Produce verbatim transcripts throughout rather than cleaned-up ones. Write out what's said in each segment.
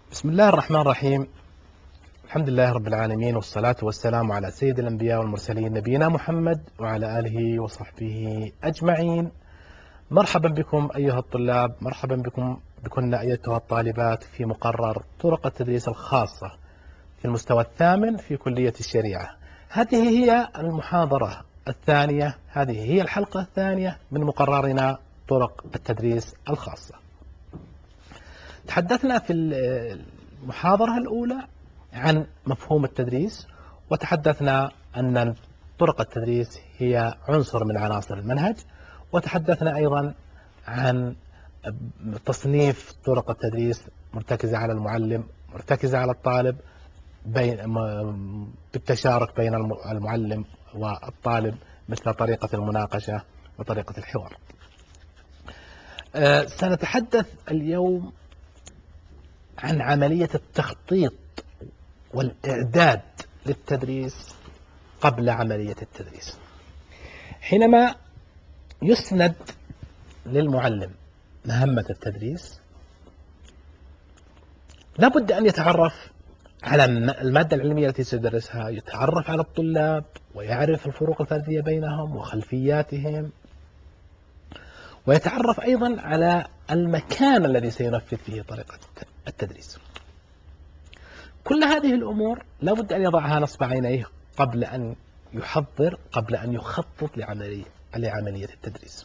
بسم الله الرحمن الرحيم. الحمد لله رب العالمين، والصلاة والسلام على سيد الأنبياء والمرسلين نبينا محمد وعلى آله وصحبه أجمعين. مرحبا بكم أيها الطلاب، مرحبا بكم بكن أيتها الطالبات في مقرر طرق التدريس الخاصة في المستوى الثامن في كلية الشريعة. هذه هي المحاضرة الثانية، هذه هي الحلقة الثانية من مقررنا طرق التدريس الخاصة. تحدثنا في المحاضرة الأولى عن مفهوم التدريس، وتحدثنا أن طرق التدريس هي عنصر من عناصر المنهج، وتحدثنا أيضا عن تصنيف طرق التدريس مرتكزة على المعلم، مرتكزة على الطالب، بين بالتشارك بين المعلم والطالب، مثل طريقة المناقشة وطريقة الحوار. سنتحدث اليوم عن عملية التخطيط والإعداد للتدريس قبل عملية التدريس. حينما يسند للمعلم مهمة التدريس، لابد أن يتعرف على المادة العلمية التي سيدرسها، يتعرف على الطلاب ويعرف الفروق الفردية بينهم وخلفياتهم، ويتعرف أيضا على المكان الذي سينفذ فيه طريقة التدريس. كل هذه الأمور لابد أن يضعها نصب عينيه قبل أن يحضر، قبل أن يخطط لعملية لعملية التدريس.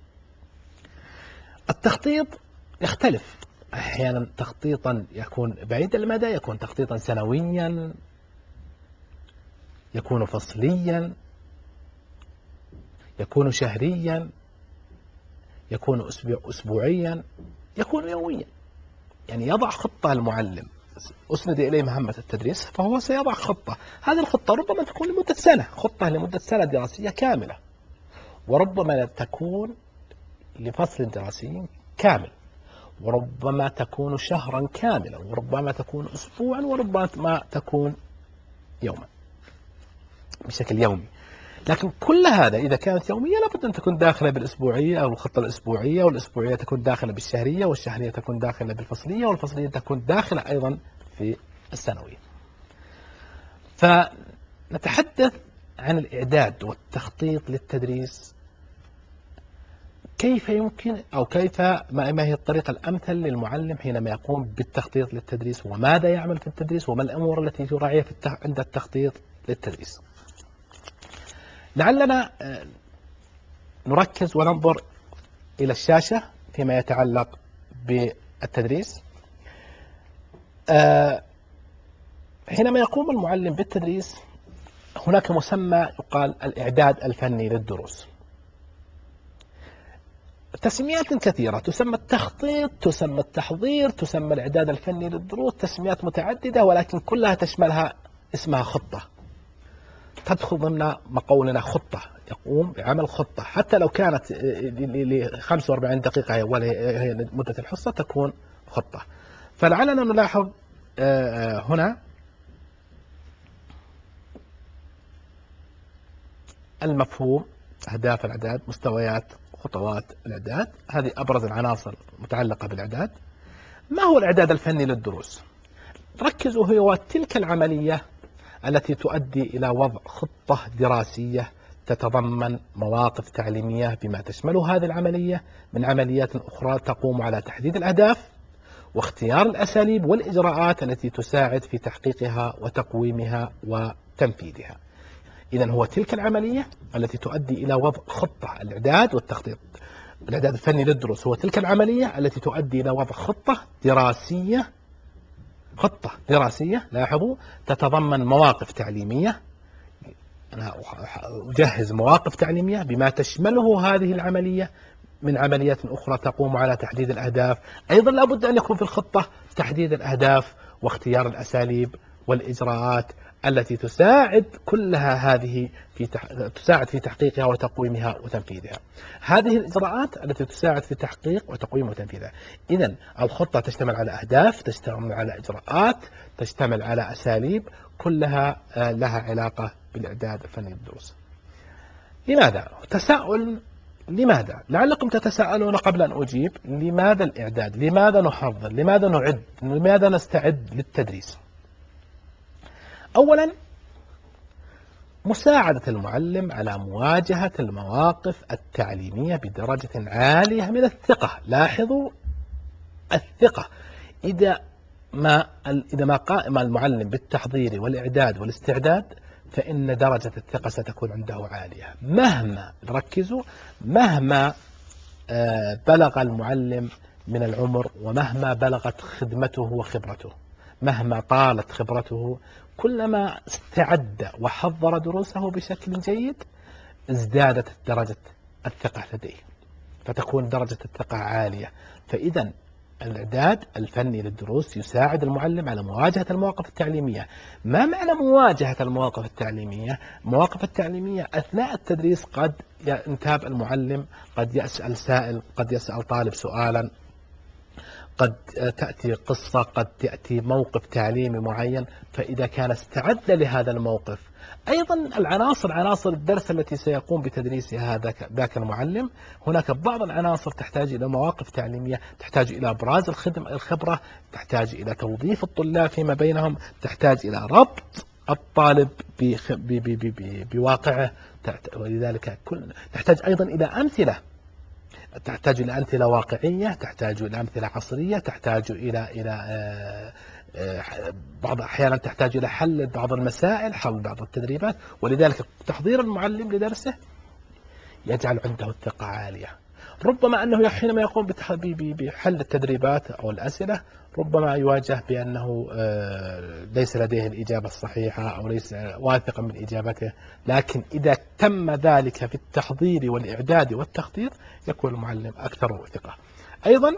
التخطيط يختلف، أحيانا تخطيطا يكون بعيد المدى، يكون تخطيطا سنويا، يكون فصليا، يكون شهريا، يكون أسبوع أسبوعيا، يكون يوميا. يعني يضع خطة المعلم، أسند إليه مهمة التدريس، فهو سيضع خطة. هذه الخطة ربما تكون لمدة سنة، خطة لمدة سنة دراسية كاملة، وربما تكون لفصل دراسي كامل، وربما تكون شهرا كاملا، وربما تكون أسبوعا، وربما تكون يوما بشكل يومي. لكن كل هذا إذا كانت يومية لابد أن تكون داخلة بالأسبوعية أو الخطة الأسبوعية، والأسبوعية تكون داخلة بالشهرية، والشهرية تكون داخلة بالفصلية، والفصلية تكون داخلة أيضا في السنوية. فنتحدث عن الإعداد والتخطيط للتدريس. كيف يمكن أو كيف ما هي الطريقة الأمثل للمعلم حينما يقوم بالتخطيط للتدريس، وماذا يعمل في التدريس، وما الأمور التي يراعيها عند التخطيط للتدريس. لعلنا نركز وننظر إلى الشاشة فيما يتعلق بالتدريس. حينما يقوم المعلم بالتدريس هناك مسمى يقال الإعداد الفني للدروس. تسميات كثيرة، تسمى التخطيط، تسمى التحضير، تسمى الإعداد الفني للدروس، تسميات متعددة، ولكن كلها تشملها اسمها خطة. تدخل ضمن مقولنا خطة، يقوم بعمل خطة، حتى لو كانت ل خمسة وأربعين دقيقة هي مدة الحصة تكون خطة. فلعلنا نلاحظ هنا المفهوم، أهداف الإعداد، مستويات خطوات الإعداد. هذه أبرز العناصر المتعلقة بالإعداد. ما هو الإعداد الفني للدروس؟ ركزوا، هو تلك العملية التي تؤدي إلى وضع خطة دراسية تتضمن مواقف تعليمية بما تشمله هذه العملية من عمليات أخرى تقوم على تحديد الأهداف واختيار الأساليب والإجراءات التي تساعد في تحقيقها وتقويمها وتنفيذها. إذن هو تلك العملية التي تؤدي إلى وضع خطة. الإعداد والتخطيط، الإعداد الفني للدروس هو تلك العملية التي تؤدي إلى وضع خطة دراسية خطة دراسية لاحظوا، تتضمن مواقف تعليمية. أنا أجهز مواقف تعليمية بما تشمله هذه العملية من عمليات أخرى تقوم على تحديد الأهداف. أيضا لابد أن يكون في الخطة تحديد الأهداف واختيار الأساليب والإجراءات التي تساعد كلها هذه في تح... تساعد في تحقيقها وتقويمها وتنفيذها. هذه الإجراءات التي تساعد في تحقيق وتقويم وتنفيذها. إذن الخطة تشتمل على أهداف، تشتمل على إجراءات، تشتمل على أساليب، كلها لها علاقة بالإعداد الفني للدروس. لماذا؟ تساؤل لماذا؟ لعلكم تتساءلون قبل أن أجيب، لماذا الإعداد؟ لماذا نحضر؟ لماذا نعد؟ لماذا نستعد للتدريس؟ أولا، مساعدة المعلم على مواجهة المواقف التعليمية بدرجة عالية من الثقة. لاحظوا الثقة. إذا ما إذا ما قام المعلم بالتحضير والإعداد والاستعداد فإن درجة الثقة ستكون عنده عالية. مهما ركزوا، مهما بلغ المعلم من العمر، ومهما بلغت خدمته وخبرته، مهما طالت خبرته، كلما استعد وحضر دروسه بشكل جيد ازدادت درجة الثقة لديه، فتكون درجة الثقة عالية. فإذا الإعداد الفني للدروس يساعد المعلم على مواجهة المواقف التعليمية. ما معنى مواجهة المواقف التعليمية؟ المواقف التعليمية أثناء التدريس قد ينتاب المعلم، قد يسأل سائل، قد يسأل طالب سؤالا، قد تأتي قصة، قد تأتي موقف تعليمي معين. فإذا كان استعد لهذا الموقف، أيضا العناصر عناصر الدرس التي سيقوم بتدريسها ذاك المعلم، هناك بعض العناصر تحتاج إلى مواقف تعليمية، تحتاج إلى إبراز الخبرة، تحتاج إلى توظيف الطلاب فيما بينهم، تحتاج إلى ربط الطالب بواقعه، ولذلك تحتاج أيضا إلى أمثلة، تحتاج إلى أمثلة واقعية، تحتاج إلى أمثلة عصرية، تحتاج إلى إلى بعض أحيانا تحتاج إلى حل بعض المسائل، حل بعض التدريبات. ولذلك تحضير المعلم لدرسه يجعل عنده الثقة عالية. ربما أنه حينما يقوم بحل التدريبات أو الأسئلة ربما يواجه بأنه ليس لديه الإجابة الصحيحة أو ليس واثقا من إجابته، لكن إذا تم ذلك في التحضير والإعداد والتخطيط يكون المعلم أكثر ثقة. أيضا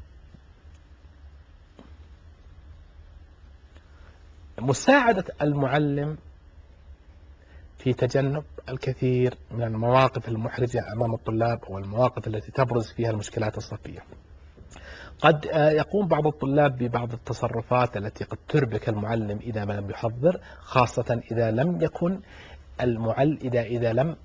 مساعدة المعلم في تجنب الكثير من المواقف المحرجة أمام الطلاب والمواقف التي تبرز فيها المشكلات الصفية. قد يقوم بعض الطلاب ببعض التصرفات التي قد تربك المعلم إذا ما لم يحضر، خاصة إذا لم يكن المعلم إذا إذا لم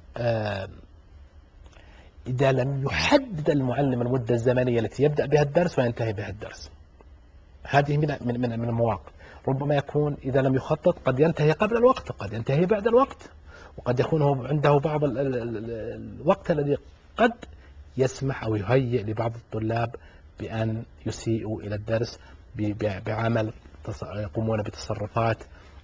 إذا لم يحدد المعلم المدة الزمنية التي يبدأ بها الدرس وينتهي بها الدرس. هذه من من من المواقف. ربما يكون إذا لم يخطط قد ينتهي قبل الوقت، قد ينتهي بعد الوقت، وقد يكون هو عنده بعض ال ال ال الوقت الذي قد يسمح أو يهيئ لبعض الطلاب بأن يسيئوا إلى الدرس بعمل يقومون بتصرفات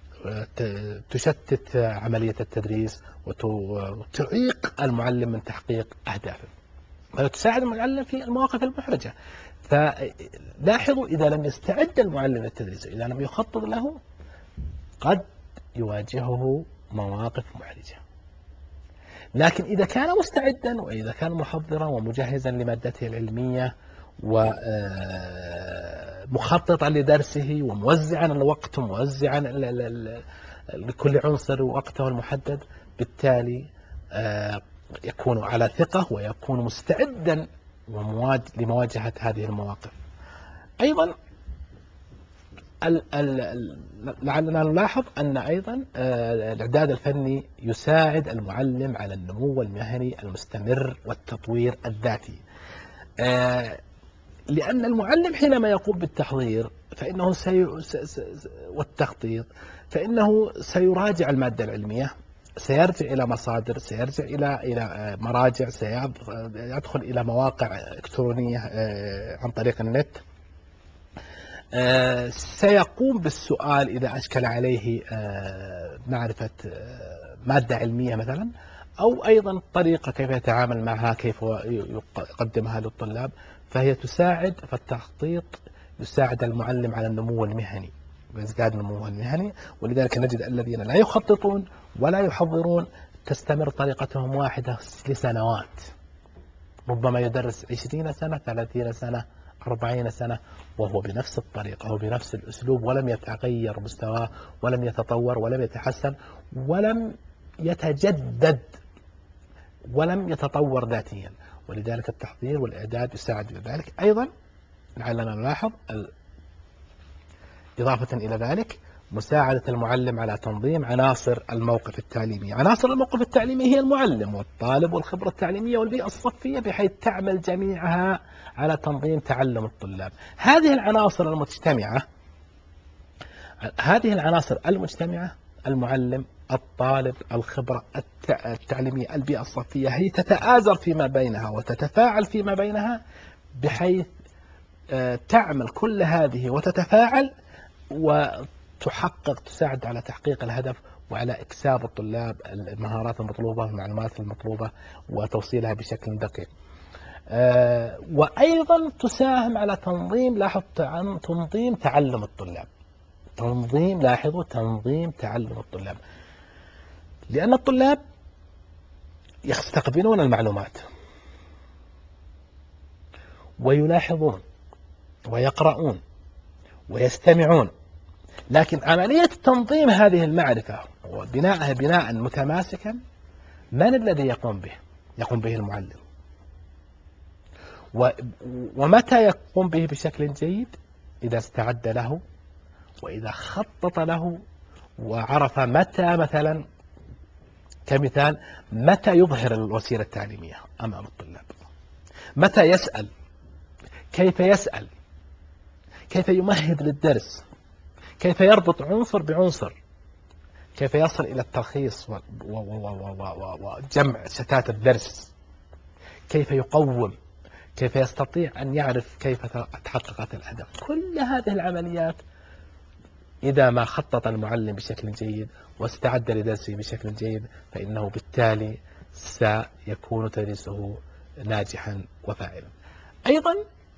تشتت عملية التدريس وتعيق المعلم من تحقيق أهدافه. فتساعد المعلم في المواقف المحرجة. فلاحظوا إذا لم يستعد المعلم للتدريس، إذا لم يخطط له، قد يواجهه مواقف محرجة. لكن إذا كان مستعدا وإذا كان محضرا ومجهزا لمادته العلمية ومخططا لدرسه وموزعا الوقت وموزعا لكل عنصر وقته المحدد، بالتالي يكون على ثقة ويكون مستعدا لمواجهة هذه المواقف. أيضا لعلنا نلاحظ أن أيضا الإعداد الفني يساعد المعلم على النمو المهني المستمر والتطوير الذاتي، لأن المعلم حينما يقوم بالتحضير فإنه سي... والتخطيط فإنه سيراجع المادة العلمية، سيرجع إلى مصادر، سيرجع إلى إلى مراجع، سيدخل إلى مواقع إلكترونية عن طريق النت، سيقوم بالسؤال إذا أشكل عليه معرفة مادة علمية مثلا، أو أيضا طريقة كيف يتعامل معها، كيف يقدمها للطلاب. فهي تساعد، فالتخطيط يساعد المعلم على النمو المهني ويزداد نموه المهني. ولذلك نجد الذين لا يخططون ولا يحضرون تستمر طريقتهم واحدة لسنوات، ربما يدرس عشرين سنة، ثلاثين سنة، أربعين سنة وهو بنفس الطريقة وبنفس الأسلوب، ولم يتغير مستواه ولم يتطور ولم يتحسن ولم يتجدد ولم يتطور ذاتيا. ولذلك التحضير والإعداد يساعد في ذلك. أيضا لعلنا نلاحظ إضافة إلى ذلك مساعدة المعلم على تنظيم عناصر الموقف التعليمي. عناصر الموقف التعليمي هي المعلم والطالب والخبرة التعليمية والبيئة الصفية، بحيث تعمل جميعها على تنظيم تعلم الطلاب. هذه العناصر المجتمعة هذه العناصر المجتمعة المعلم، الطالب، الخبرة التعليمية، البيئة الصفية، هي تتآزر فيما بينها وتتفاعل فيما بينها، بحيث تعمل كل هذه وتتفاعل وتحقق تساعد على تحقيق الهدف وعلى إكساب الطلاب المهارات المطلوبة والمعلومات المطلوبة وتوصيلها بشكل دقيق. وأيضا تساهم على تنظيم لاحظ تنظيم تعلم الطلاب. تنظيم لاحظوا تنظيم تعلم الطلاب، لأن الطلاب يستقبلون المعلومات ويلاحظون ويقرؤون ويستمعون، لكن عملية تنظيم هذه المعرفة وبناءها بناء متماسكا من الذي يقوم به؟ يقوم به المعلم. ومتى يقوم به بشكل جيد؟ إذا استعد له، وإذا خطط له، وعرف متى، مثلا كمثال، متى يظهر الوسيلة التعليمية أمام الطلاب، متى يسأل، كيف يسأل، كيف يمهد للدرس، كيف يربط عنصر بعنصر، كيف يصل إلى التلخيص وجمع شتات الدرس، كيف يقوم، كيف يستطيع أن يعرف كيف تحققت الأهداف. كل هذه العمليات إذا ما خطط المعلم بشكل جيد واستعد لدرسه بشكل جيد، فإنه بالتالي سيكون تدريسه ناجحا وفاعلا. أيضا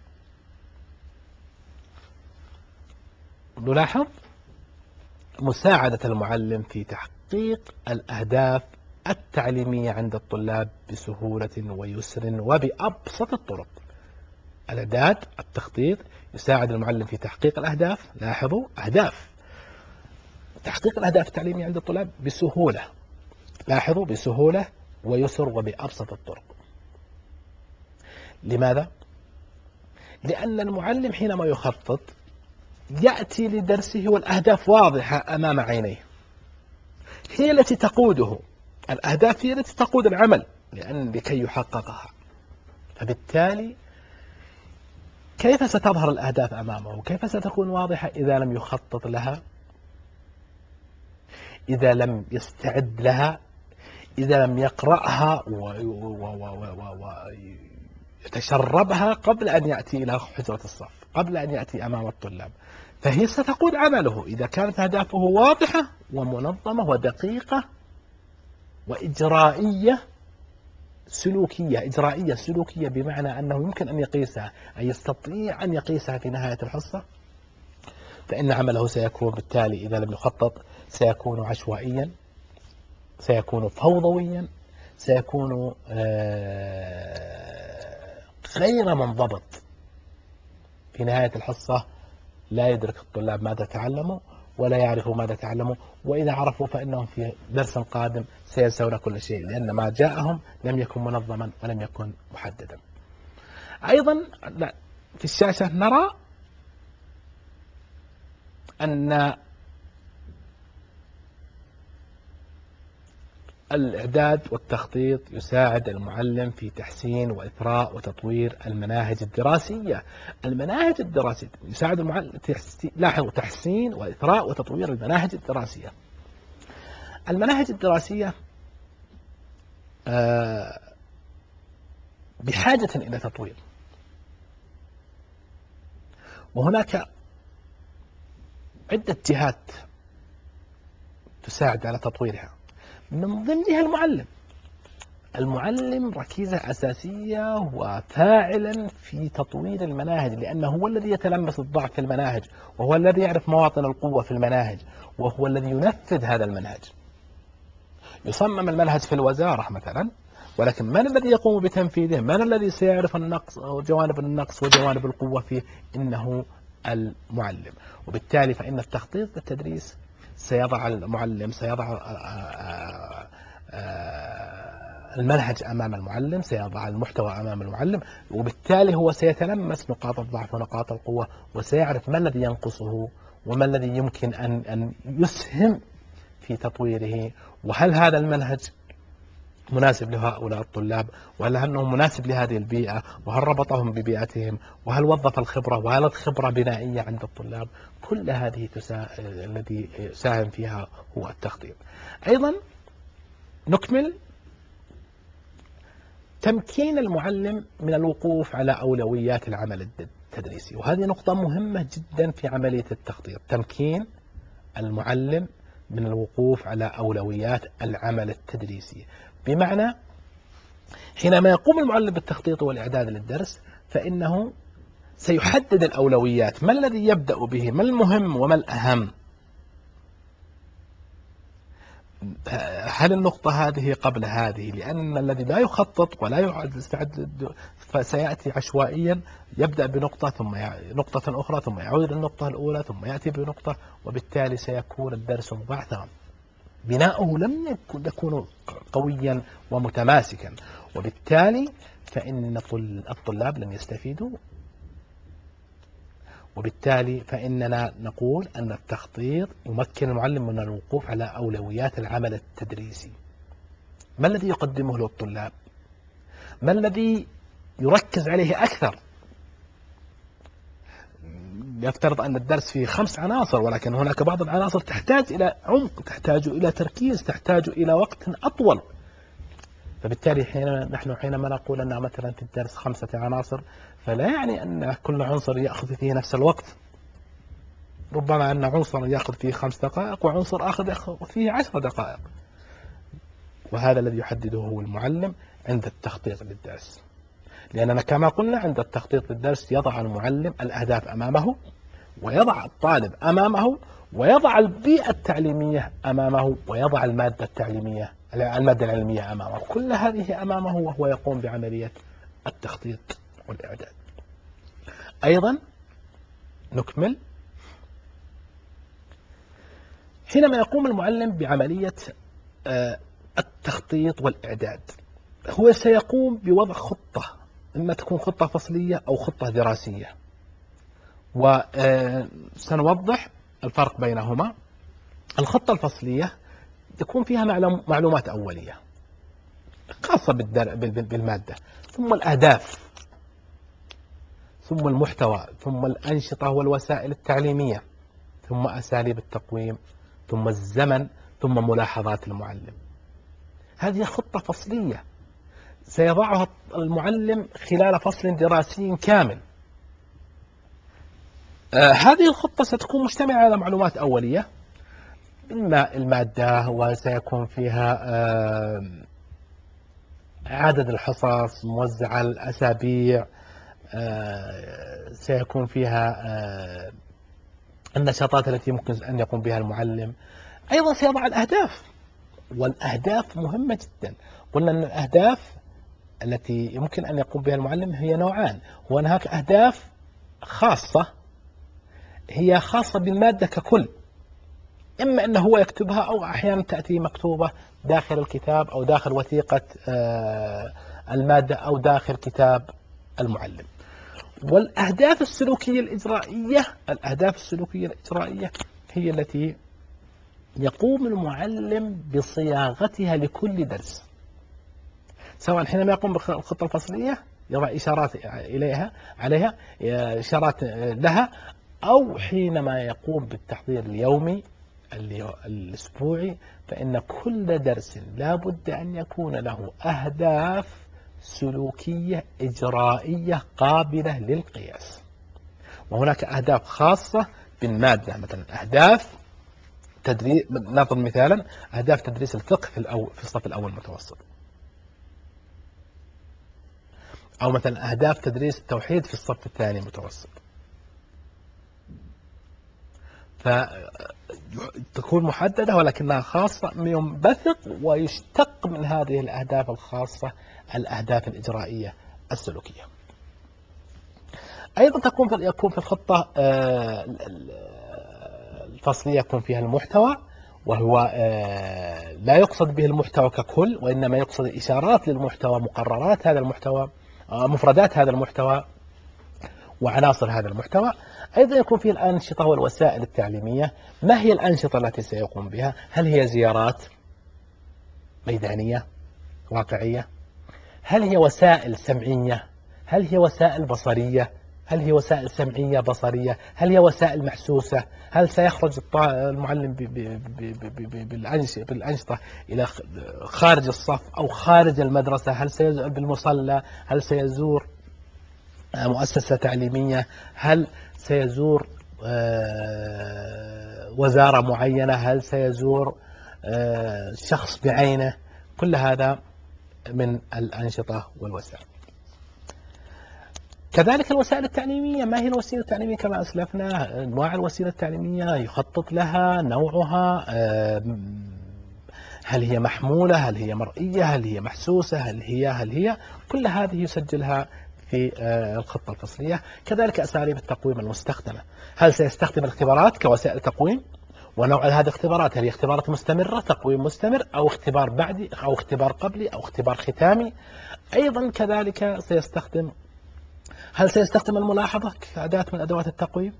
نلاحظ مساعدة المعلم في تحقيق الأهداف التعليمية عند الطلاب بسهولة ويسر وبأبسط الطرق. الإعداد، التخطيط، يساعد المعلم في تحقيق الأهداف. لاحظوا أهداف تحقيق الأهداف التعليمية عند الطلاب بسهولة. لاحظوا بسهولة ويسر وبأبسط الطرق. لماذا؟ لأن المعلم حينما يخطط يأتي لدرسه والأهداف واضحة أمام عينيه، هي التي تقوده. الأهداف هي التي تقود العمل لأن لكي يحققها. فبالتالي كيف ستظهر الأهداف أمامه؟ كيف ستكون واضحة إذا لم يخطط لها، إذا لم يستعد لها، إذا لم يقرأها ويتشربها قبل أن يأتي إلى حجرة الصف، قبل أن يأتي أمام الطلاب؟ فهي ستقود عمله إذا كانت أهدافه واضحة ومنظمة ودقيقة وإجرائية سلوكية. إجرائية سلوكية بمعنى أنه يمكن أن يقيسها، أي يستطيع أن يقيسها في نهاية الحصة. فإن عمله سيكون بالتالي إذا لم يخطط سيكون عشوائيا، سيكون فوضويا، سيكون غير منضبط. في نهاية الحصة لا يدرك الطلاب ماذا تعلموا ولا يعرفوا ماذا تعلموا، وإذا عرفوا فإنهم في درس قادم سينسون كل شيء، لأن ما جاءهم لم يكن منظما ولم يكن محددا. أيضا في الشاشة نرى أن الإعداد والتخطيط يساعد المعلم في تحسين وإثراء وتطوير المناهج الدراسية. المناهج الدراسية يساعد المعلم، لاحظوا، تحسين وإثراء وتطوير المناهج الدراسية. المناهج الدراسية بحاجة إلى تطوير، وهناك عدة جهات تساعد على تطويرها، من ضمنها المعلم. المعلم ركيزة أساسية وفاعلا في تطوير المناهج، لأنه هو الذي يتلمس الضعف في المناهج، وهو الذي يعرف مواطن القوة في المناهج، وهو الذي ينفذ هذا المنهج. يصمم المنهج في الوزارة مثلا، ولكن من الذي يقوم بتنفيذه؟ من الذي سيعرف النقص أو جوانب النقص وجوانب القوة فيه؟ إنه المعلم. وبالتالي فإن التخطيط للتدريس سيضع المعلم، سيضع المنهج أمام المعلم، سيضع المحتوى أمام المعلم، وبالتالي هو سيتلمس نقاط الضعف ونقاط القوة، وسيعرف ما الذي ينقصه وما الذي يمكن أن أن يسهم في تطويره، وهل هذا المنهج مناسب لهؤلاء الطلاب، وهل أنه مناسب لهذه البيئة، وهل ربطهم ببيئتهم، وهل وظف الخبرة، وهل الخبرة بنائية عند الطلاب. كل هذه تسا... الذي يساهم فيها هو التخطيط. أيضا نكمل تمكين المعلم من الوقوف على أولويات العمل التدريسي، وهذه نقطة مهمة جدا في عملية التخطيط. تمكين المعلم من الوقوف على أولويات العمل التدريسي، بمعنى حينما يقوم المعلم بالتخطيط والإعداد للدرس فإنه سيحدد الأولويات، ما الذي يبدأ به، ما المهم وما الأهم. هل النقطة هذه قبل هذه؟ لأن الذي لا يخطط ولا يستعد فسيأتي عشوائيا، يبدأ بنقطة ثم نقطة أخرى ثم يعود للنقطة الأولى ثم يأتي بنقطة، وبالتالي سيكون الدرس مبعثرا، بناؤه لم يكن قويا ومتماسكا، وبالتالي فإن الطلاب لن يستفيدوا. وبالتالي فإننا نقول أن التخطيط يمكن المعلم من الوقوف على أولويات العمل التدريسي. ما الذي يقدمه للطلاب؟ ما الذي يركز عليه أكثر؟ يفترض أن الدرس فيه خمس عناصر، ولكن هناك بعض العناصر تحتاج إلى عمق، تحتاج إلى تركيز، تحتاج إلى وقت أطول. فبالتالي حين نحن حينما نقول أن مثلا في الدرس خمسة عناصر، فلا يعني أن كل عنصر يأخذ فيه نفس الوقت. ربما أن عنصر يأخذ فيه خمس دقائق وعنصر آخر يأخذ فيه عشر دقائق، وهذا الذي يحدده هو المعلم عند التخطيط للدرس. لأننا كما قلنا عند التخطيط للدرس يضع المعلم الأهداف أمامه، ويضع الطالب أمامه، ويضع البيئة التعليمية أمامه، ويضع المادة التعليمية المادة العلمية أمامه. كل هذه أمامه وهو يقوم بعملية التخطيط والإعداد. أيضا نكمل حينما يقوم المعلم بعملية التخطيط والإعداد، هو سيقوم بوضع خطة، إما تكون خطة فصلية أو خطة دراسية، وسنوضح الفرق بينهما. الخطة الفصلية يكون فيها معلومات أولية خاصة بالمادة، ثم الأهداف، ثم المحتوى، ثم الأنشطة والوسائل التعليمية، ثم أساليب التقويم، ثم الزمن، ثم ملاحظات المعلم. هذه خطة فصلية سيضعها المعلم خلال فصل دراسي كامل. آه هذه الخطة ستكون مجتمعة على معلومات أولية، المادة، وسيكون فيها آه عدد الحصص موزعة الأسابيع، آه سيكون فيها آه النشاطات التي يمكن أن يقوم بها المعلم. أيضا سيضع الأهداف، والأهداف مهمة جدا. قلنا أن الأهداف التي يمكن أن يقوم بها المعلم هي نوعان. وهناك أهداف خاصة هي خاصة بالمادة ككل، إما أنه هو يكتبها أو أحيانا تأتي مكتوبة داخل الكتاب أو داخل وثيقة المادة أو داخل كتاب المعلم. والأهداف السلوكية الإجرائية، الأهداف السلوكية الإجرائية هي التي يقوم المعلم بصياغتها لكل درس، سواء حينما يقوم بالخطة الفصلية يضع إشارات إليها عليها إشارات لها، أو حينما يقوم بالتحضير اليومي الأسبوعي، فإن كل درس لا بد أن يكون له أهداف سلوكية إجرائية قابلة للقياس. وهناك أهداف خاصة بالمادة، مثلا أهداف تدريس، نضرب مثالا أهداف تدريس الفقه في الأول في الصف الأول المتوسط، أو مثلا أهداف تدريس التوحيد في الصف الثاني المتوسط. فتكون محددة ولكنها خاصة، ينبثق ويشتق من هذه الأهداف الخاصة الأهداف الإجرائية السلوكية. أيضا تكون في يكون في الخطة الفصلية يكون فيها المحتوى، وهو لا يقصد به المحتوى ككل، وإنما يقصد إشارات للمحتوى، مقررات هذا المحتوى، مفردات هذا المحتوى. وعناصر هذا المحتوى. أيضا يكون فيه الأنشطة والوسائل التعليمية. ما هي الأنشطة التي سيقوم بها؟ هل هي زيارات ميدانية واقعية؟ هل هي وسائل سمعية؟ هل هي وسائل بصرية؟ هل هي وسائل سمعية بصرية؟ هل هي وسائل محسوسة؟ هل سيخرج المعلم بالأنشطة إلى خارج الصف أو خارج المدرسة؟ هل سيزور بالمصلى؟ هل سيزور مؤسسة تعليمية؟ هل سيزور وزارة معينة؟ هل سيزور شخص بعينه؟ كل هذا من الأنشطة والوسائل. كذلك الوسائل التعليمية، ما هي الوسيلة التعليمية؟ كما أسلفنا أنواع الوسيلة التعليمية، يخطط لها، نوعها، هل هي محمولة، هل هي مرئية، هل هي محسوسة، هل هي هل هي كل هذه يسجلها في الخطة الفصلية. كذلك أساليب التقويم المستخدمة، هل سيستخدم الاختبارات كوسائل تقويم؟ ونوع هذه الاختبارات، هل هي اختبارات مستمرة، تقويم مستمر، أو اختبار بعدي، أو اختبار قبلي، أو اختبار ختامي؟ أيضا كذلك سيستخدم هل سيستخدم الملاحظة كأداة من أدوات التقويم؟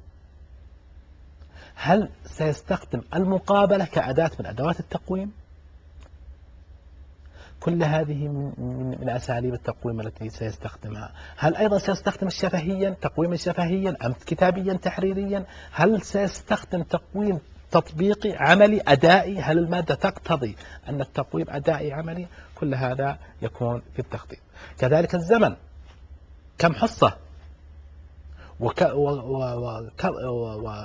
هل سيستخدم المقابلة كأداة من أدوات التقويم؟ كل هذه من, من أساليب التقويم التي سيستخدمها. هل أيضا سيستخدم الشفهيا، تقويما شفهيا أم كتابيا تحريريا؟ هل سيستخدم تقويم تطبيقي عملي أدائي؟ هل المادة تقتضي أن التقويم أدائي عملي؟ كل هذا يكون في التخطيط. كذلك الزمن، كم حصة، وك و و و و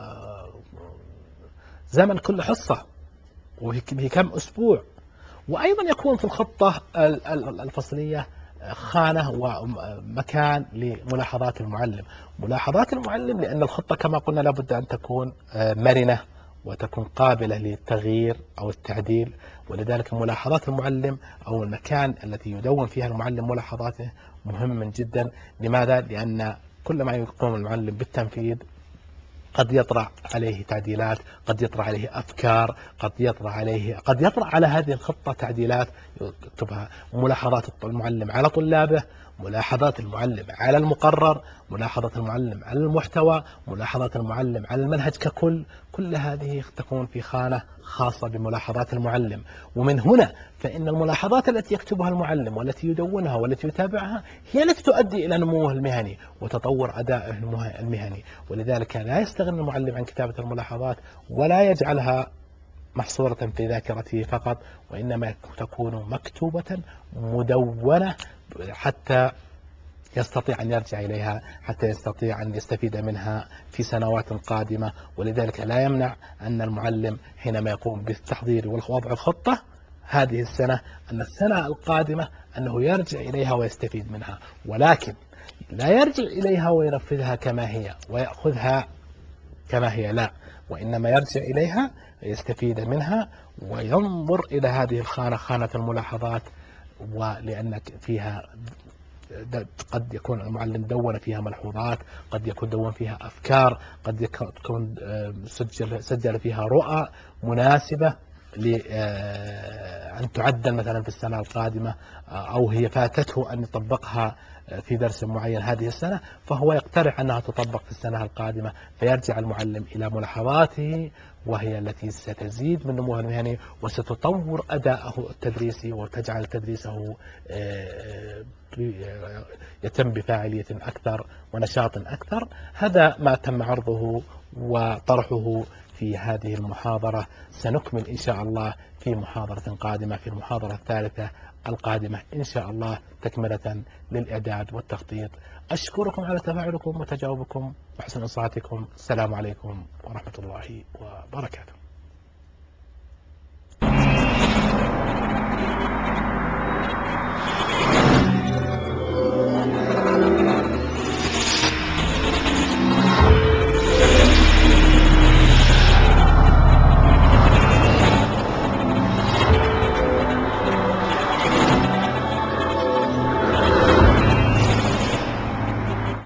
زمن كل حصة، وهي كم أسبوع. وأيضا يكون في الخطة الفصلية خانة ومكان لملاحظات المعلم. ملاحظات المعلم لأن الخطة كما قلنا لابد أن تكون مرنة وتكون قابلة للتغيير أو التعديل، ولذلك ملاحظات المعلم أو المكان التي يدون فيها المعلم ملاحظاته مهم جدا. لماذا؟ لأن كل ما يقوم المعلم بالتنفيذ قد يطرأ عليه تعديلات، قد يطرأ عليه أفكار، قد يطرأ عليه قد يطرأ على هذه الخطة تعديلات يكتبها. ملاحظات المعلم على طلابه، ملاحظات المعلم على المقرر، ملاحظة المعلم على المحتوى، ملاحظات المعلم على المنهج ككل، كل هذه تكون في خانة خاصة بملاحظات المعلم. ومن هنا فإن الملاحظات التي يكتبها المعلم والتي يدونها والتي يتابعها هي التي تؤدي إلى نموه المهني وتطور أدائه المهني. ولذلك لا يستغني المعلم عن كتابة الملاحظات ولا يجعلها محصورة في ذاكرته فقط، وإنما تكون مكتوبة مدونة حتى يستطيع أن يرجع إليها، حتى يستطيع أن يستفيد منها في سنوات قادمة. ولذلك لا يمنع أن المعلم حينما يقوم بالتحضير ووضع الخطة هذه السنة أن السنة القادمة أنه يرجع إليها ويستفيد منها، ولكن لا يرجع إليها وينفذها كما هي ويأخذها كما هي، لا، وإنما يرجع إليها ويستفيد منها وينظر إلى هذه الخانة، خانة الملاحظات، ولأن فيها قد يكون المعلم دون فيها ملحوظات، قد يكون دون فيها أفكار، قد يكون سجل, سجل فيها رؤى مناسبة لأن تعدل مثلا في السنة القادمة، أو هي فاتته أن يطبقها في درس معين هذه السنة، فهو يقترح أنها تطبق في السنة القادمة، فيرجع المعلم إلى ملاحظاته وهي التي ستزيد من نموه المهني وستطور أداءه التدريسي وتجعل تدريسه يتم بفاعلية أكثر ونشاط أكثر. هذا ما تم عرضه وطرحه في هذه المحاضرة. سنكمل إن شاء الله في محاضرة قادمة، في المحاضرة الثالثة القادمة إن شاء الله، تكملة للإعداد والتخطيط. أشكركم على تفاعلكم وتجاوبكم وحسن إنصاتكم. السلام عليكم ورحمة الله وبركاته.